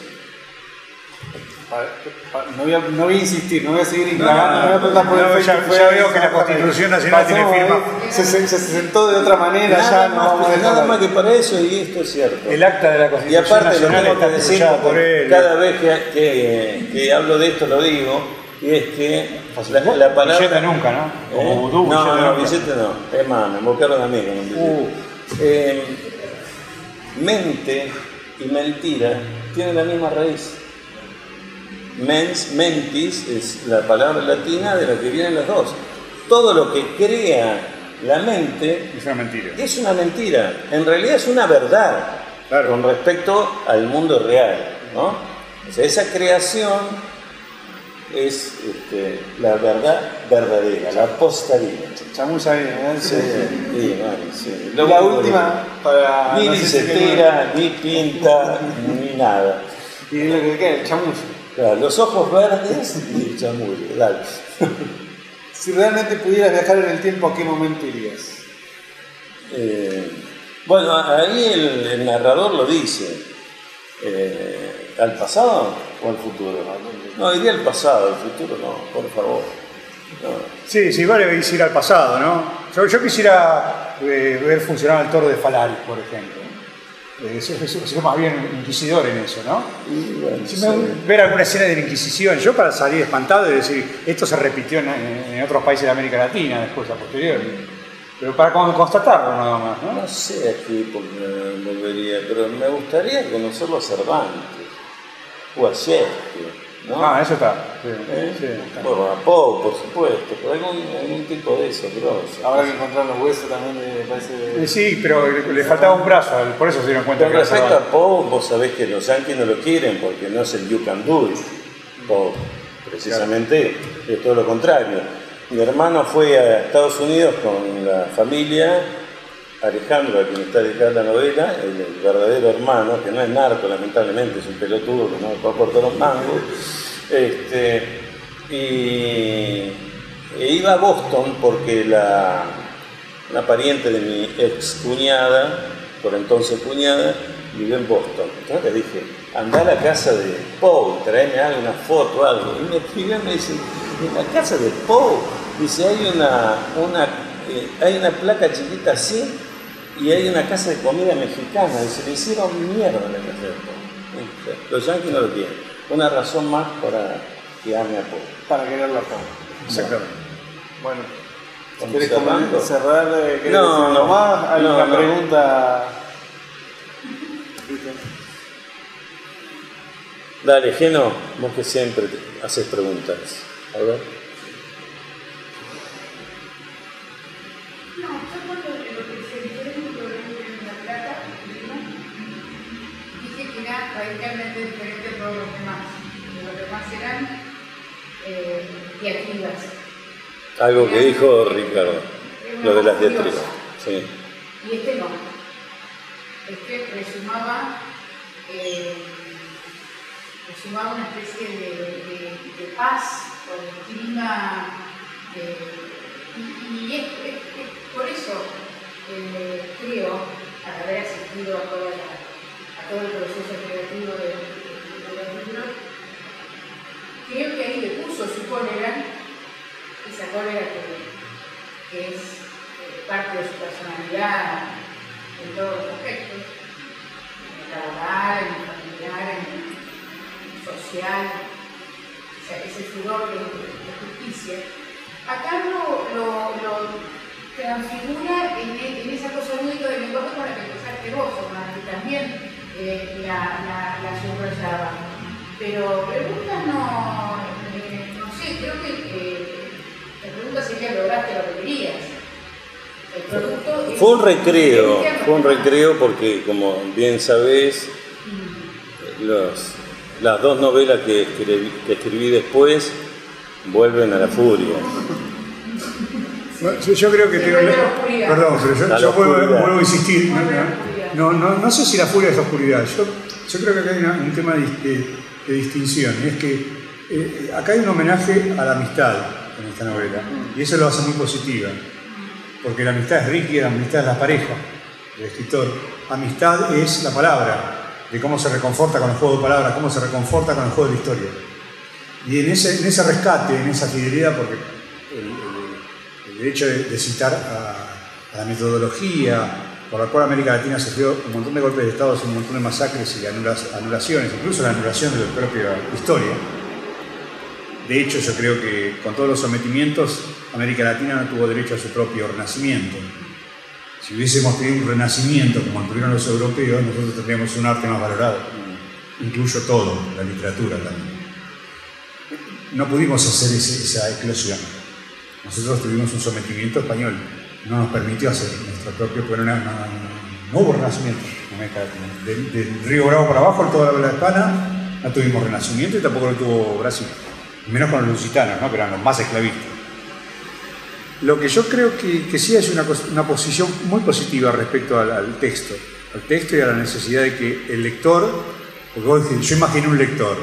No voy a insistir, no voy a seguir indagando, ya veo que la Constitución Nacional tiene firma. Se sentó de otra manera, Nada más que para eso, y esto es cierto. El acta de la Constitución Nacional lo tengo que decir por él. Cada vez que hablo de esto lo digo, y es que la palabra... Billete nunca, ¿no? Como vudú, no, billete no. Es más, me invocaron a mí con un billete. Mente y mentira tienen la misma raíz. Mentis es la palabra latina de la que vienen las dos. Todo lo que crea la mente es una mentira. En realidad es una verdad, claro, con respecto al mundo real, ¿no? O sea, esa creación es la verdad verdadera, la postaría. Chamulla bien, ¿eh? Sí. La última para... Ni bicetera, ni pinta, ni nada. Y lo que queda, el chamuyo. Claro, los ojos verdes y el chamuyo, dale. Si realmente pudieras viajar en el tiempo, ¿a qué momento irías? Bueno, ahí el narrador lo dice. ¿Al pasado o al futuro? No, iría al pasado, al futuro no, por favor. No. Sí, vale ir al pasado, ¿no? Yo quisiera ver funcionar el toro de Falaris, por ejemplo. Sería más bien inquisidor en eso, ¿no? Bueno, ver alguna escena de la Inquisición, yo para salir espantado y decir, esto se repitió en otros países de América Latina después, a posteriori. Pero para constatarlo nada más, ¿no? No sé a qué época volvería, pero me gustaría conocerlo a Cervantes o a Shakespeare, ¿no? Eso está. Sí. Bueno, a Poe, por supuesto, pero algún tipo de eso, grosso. Habrá que encontrar los huesos también, me parece. Sí, pero le faltaba un brazo, por eso se dieron cuenta. Con respecto a Poe, vos sabés que los yankees no lo quieren porque no es el you can do it. Poe, precisamente, es todo lo contrario. Mi hermano fue a Estados Unidos con la familia, Alejandro, a quien está dedicada la novela, el verdadero hermano, que no es narco, lamentablemente, es un pelotudo que no va a cortar los mangos. E iba a Boston porque una pariente de mi ex cuñada, por entonces cuñada, vivió en Boston. Entonces le dije, andá a la casa de Poe, traeme alguna foto, algo. Y me escribió y me dice, en la casa de Poe, dice, hay una placa chiquita así y hay una casa de comida mexicana. Dice, le hicieron mierda en la casa de Poe. Los yankees no lo quieren. Una razón más para que ame a Poe. Para quererlo a Poe. Exactamente. Bueno, ¿querés cerrar? No, más? ¿Alguna no. pregunta? Dale, Geno, vos que siempre haces preguntas. A ver. No, yo cuando lo que se dijeron en La Plata, dije que era radicalmente diferente a todos los demás. Los demás eran diatribas. Algo que dijo Ricardo, lo de las diatribas. Sí. Y este no. Este resumaba una especie de paz con el clima. Y es por eso creo, al haber asistido a todo el proceso creativo de los libros, creo que ahí le puso su cólera, esa cólera que es parte de su personalidad en todos los aspectos, en el laboral, en el familiar, en el social, o sea, ese furor de justicia. Acá lo transfigura en esa cosa única del lenguaje con la que empezaste vos, Omar, que también la subrayaba. Pero preguntas no sé, creo que la pregunta sería: ¿lograste lo que querías? El producto Fue un recreo porque, como bien sabés, las dos novelas que escribí después vuelven a la furia. Yo creo que perdón, pero yo vuelvo a insistir. No sé si la furia es la oscuridad. Yo creo que acá hay un tema de distinción. Y es que acá hay un homenaje a la amistad en esta novela. Y eso lo hace muy positiva. Porque la amistad es Ricky, la amistad es la pareja del escritor. Amistad es la palabra, de cómo se reconforta con el juego de palabras, cómo se reconforta con el juego de la historia. Y en ese rescate, en esa fidelidad, porque el hecho de citar a la metodología por la cual América Latina sufrió un montón de golpes de Estado, un montón de masacres y anulaciones, incluso la anulación de la propia historia. De hecho, yo creo que con todos los sometimientos, América Latina no tuvo derecho a su propio renacimiento. Si hubiésemos tenido un renacimiento como tuvieron los europeos, nosotros tendríamos un arte más valorado. Incluyo todo, la literatura también. No pudimos hacer esa eclosión. Nosotros tuvimos un sometimiento español. No nos permitió hacer nuestro propio, pero no hubo renacimiento en América Latina. Del Río Bravo para abajo, toda la habla hispana, no tuvimos renacimiento y tampoco lo tuvo Brasil. Menos con los lusitanos, ¿no? Que eran los más esclavistas. Lo que yo creo que sí es una posición muy positiva respecto al texto y a la necesidad de que el lector, porque vos decís, yo imaginé un lector.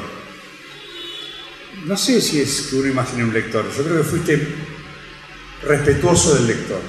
No sé si es que uno imagine un lector, yo creo que fuiste respetuoso del lector.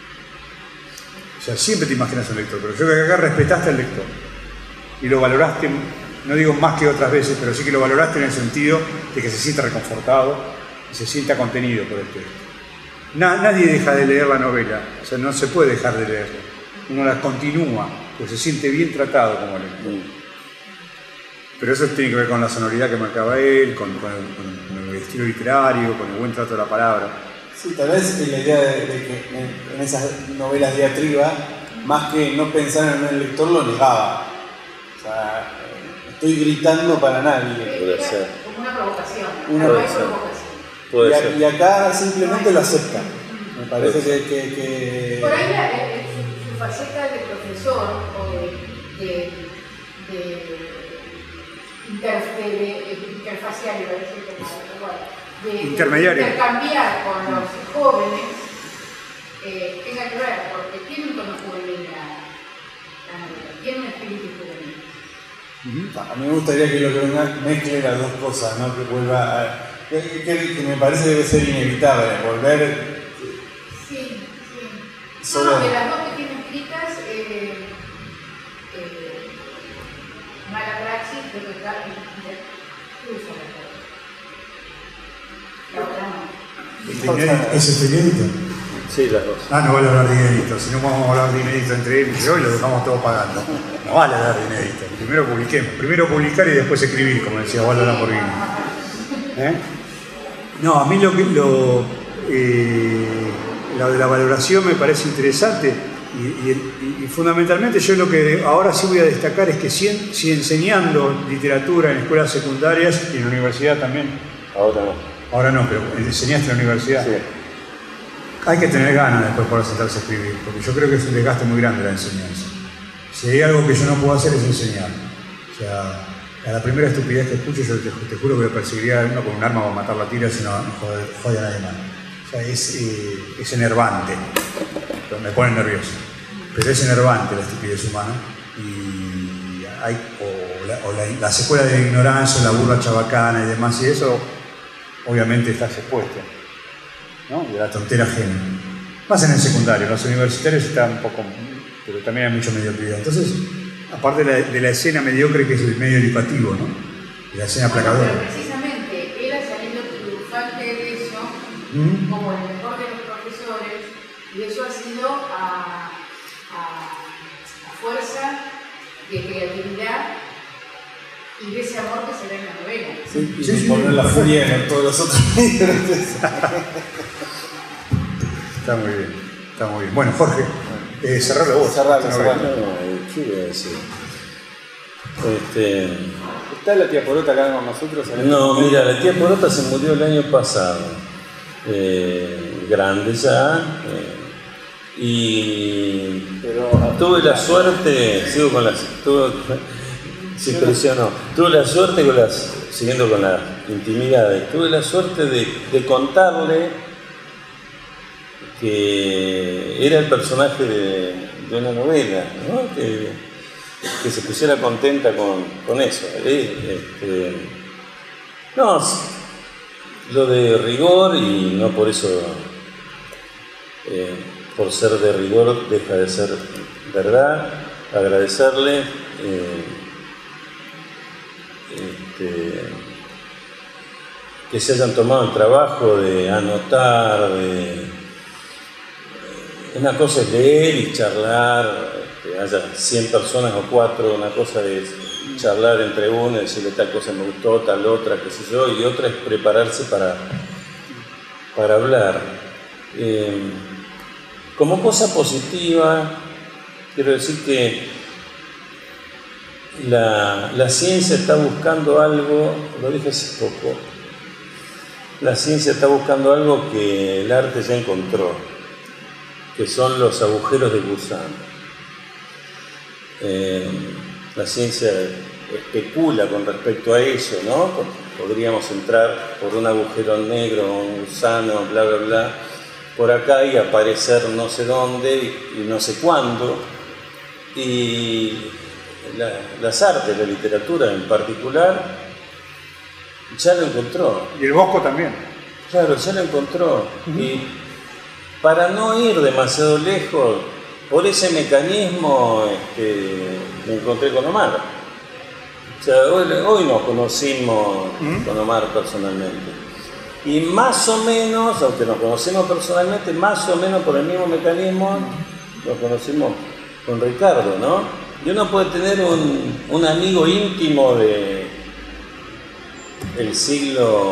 O sea, siempre te imaginas un lector, pero yo creo que acá respetaste al lector y lo valoraste, no digo más que otras veces, pero sí que lo valoraste en el sentido de que se sienta reconfortado y se sienta contenido por el texto. Nadie deja de leer la novela, o sea, no se puede dejar de leerla. Uno la continúa, pues se siente bien tratado como lector. Pero eso tiene que ver con la sonoridad que marcaba él, con el estilo literario, con el buen trato de la palabra. Sí, tal vez la idea de que en esas novelas diatriba, más que no pensar en el lector, lo negaba. O sea, estoy gritando para nadie. Puede ser. Como una provocación. Puede ser. Y acá simplemente lo aceptan. Me parece que... Por ahí su faceta de profesor o de interfacial, iba a decir, de intercambiar con los jóvenes, tenga que ver, porque tiene un tono juvenil la novela, tiene un espíritu juvenil. A mí me gustaría que lo que mezcle las dos cosas, ¿no? Que vuelva a... Que me parece debe ser inevitable, volver... Sí. Solo... No, de las dos que tiene escritas, Mala Praxis, creo que está incluso la otra no. ¿Ese es inédito? Sí, las dos. No vale hablar de inédito, si no vamos a hablar de inédito entre él y yo y lo dejamos todos pagando. No vale hablar de inédito. Primero publiquemos, primero publicar y después escribir, como decía Waldo Lamborghini. No, a mí lo de la valoración me parece interesante. Y fundamentalmente yo lo que ahora sí voy a destacar es que si enseñando literatura en escuelas secundarias y en la universidad también. Ahora no. Ahora no, pero enseñaste en la universidad. Sí. Hay que tener ganas después para sentarse a escribir, porque yo creo que es un desgaste muy grande la enseñanza. Si hay algo que yo no puedo hacer es enseñar. O sea, a la primera estupidez que escucho yo te juro que lo perseguiría a uno con un arma o matar la tira si no jode a nadie más. O sea, es enervante, me pone nervioso. Pero es enervante la estupidez humana y hay la secuela de la ignorancia, la burla chabacana y demás, y eso obviamente estás expuesto, ¿no? De la tontera ajena. Más en el secundario, los universitarios están un poco, pero también hay mucha mediocridad. Entonces, aparte de la escena mediocre que es el medio educativo, ¿no? Y la escena aplacadora. Pero precisamente, él ha salido triunfante de eso, como el mejor de los profesores, y eso ha sido a fuerza de creatividad y de ese amor que se ve en la novela. Sí, y poner la furia en todos los otros libros. Está muy bien, está muy bien. Bueno, Jorge, cerralo vos. Cerralo. ¿Qué iba a decir? ¿Está la tía Porota acá con nosotros? No, mira, la tía Porota se murió el año pasado. Grande ya. Pero tuve la suerte, sigo con las. Se impresionó. Tuve la suerte siguiendo con las intimidades, tuve la suerte de contarle que era el personaje de una novela, ¿no? Que se pusiera contenta con eso. No, lo de rigor, y no por eso, por ser de rigor, deja de ser verdad. Agradecerle que se hayan tomado el trabajo de anotar, una cosa es leer y charlar, que haya 100 personas o 4, una cosa es charlar entre uno y decirle tal cosa me gustó, tal otra, qué sé yo, y otra es prepararse para hablar. Como cosa positiva, quiero decir que la ciencia está buscando algo, lo dije hace poco, la ciencia está buscando algo que el arte ya encontró, que son los agujeros de gusano. La ciencia especula con respecto a eso, ¿no? Podríamos entrar por un agujero negro, un gusano, bla, bla, bla, por acá y aparecer no sé dónde y no sé cuándo. Y las artes, la literatura en particular, ya lo encontró. Y el Bosco también. Claro, ya lo encontró. Y para no ir demasiado lejos, por ese mecanismo me encontré con Omar. O sea, hoy nos conocimos con Omar personalmente. Y más o menos, aunque nos conocemos personalmente, más o menos por el mismo mecanismo nos conocimos con Ricardo, ¿no? Y uno puede tener un amigo íntimo del siglo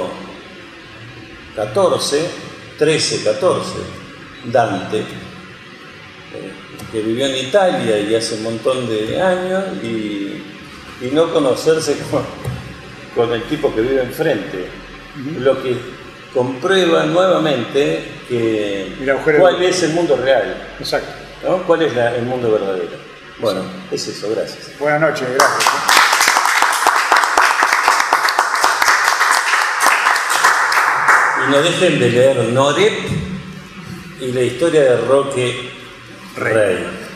XIV, XIII, Dante, que vivió en Italia y hace un montón de años, y no conocerse con el tipo que vive enfrente, lo que comprueba nuevamente cuál es el mundo real. Exacto. ¿No? ¿Cuál es el mundo verdadero? Bueno, es eso, gracias. Buenas noches, gracias. Y no dejen de leer Norep y la historia de Roque Rey.